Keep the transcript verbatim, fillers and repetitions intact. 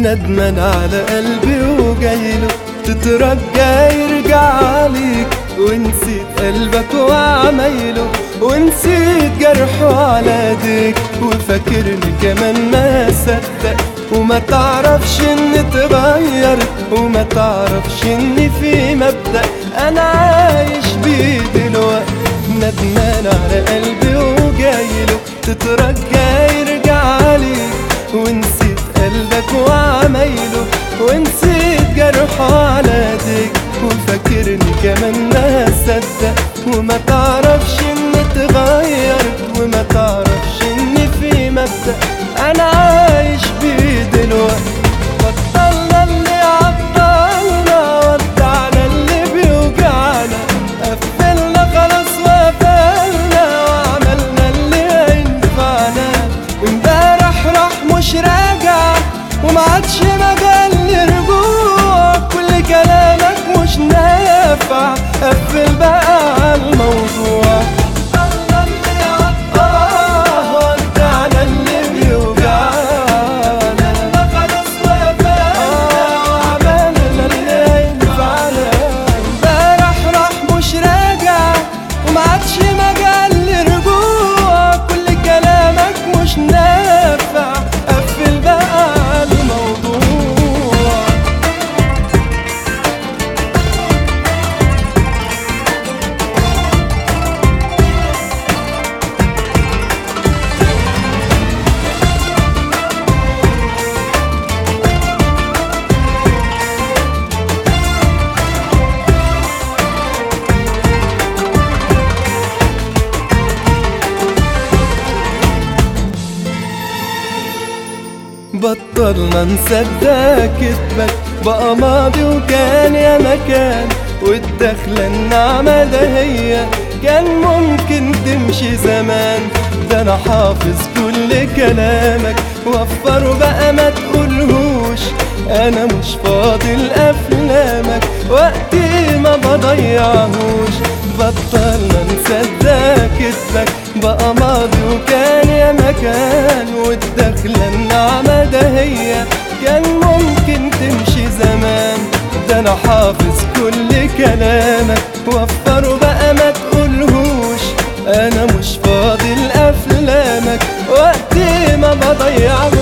ندمان على قلبي وجايله تترجى يرجع عليك، ونسيت قلبك وعمايله، ونسيت جرحه على ايديك، وفاكرني كمان ما صدق، وما تعرفش اني اتغيرت، وما تعرفش اني في مبدأ انا عايش بيه دلوقتي. ندمان على قلبي وجايله تترجى يرجع عليك، ونسيت قلبك وعمايله، ونسيت جرحه على ايديك، وفاكرني كمان ما صدق، وما تعرفش اني اتغيرت، وما تعرفش اني في مبدأ انا عايش بيه دلوقتي. بطلنا اللي عطلنا، ودعنا اللي بيوجعنا، قفلنا خلاص وقفلنا، وعملنا اللي هينفعنا. امبارح راح مش راجع، ومعادش مجال لرجوع، كل كلامك مش نافع، قفل بقى عالموضوع. بطلنا نصدق كدبك، بقى ماضي وكان يا مكان، والدخلة النعمة ده هي كان ممكن تمشي زمان. ده انا حافظ كل كلامك، وفره بقى ما تقولهوش، انا مش فاضي لافلامك، وقتي ما بضيعهوش. بطلنا نصدق كدبك، بقى ماضي وكان يا مكان، والدخلة النعمة ده هي كان ممكن تمشي زمان. ده انا حافظ كل كلامك، وفره بقى ما تقولهوش، انا مش فاضي لافلامك، وقتي ما بضيعهوش.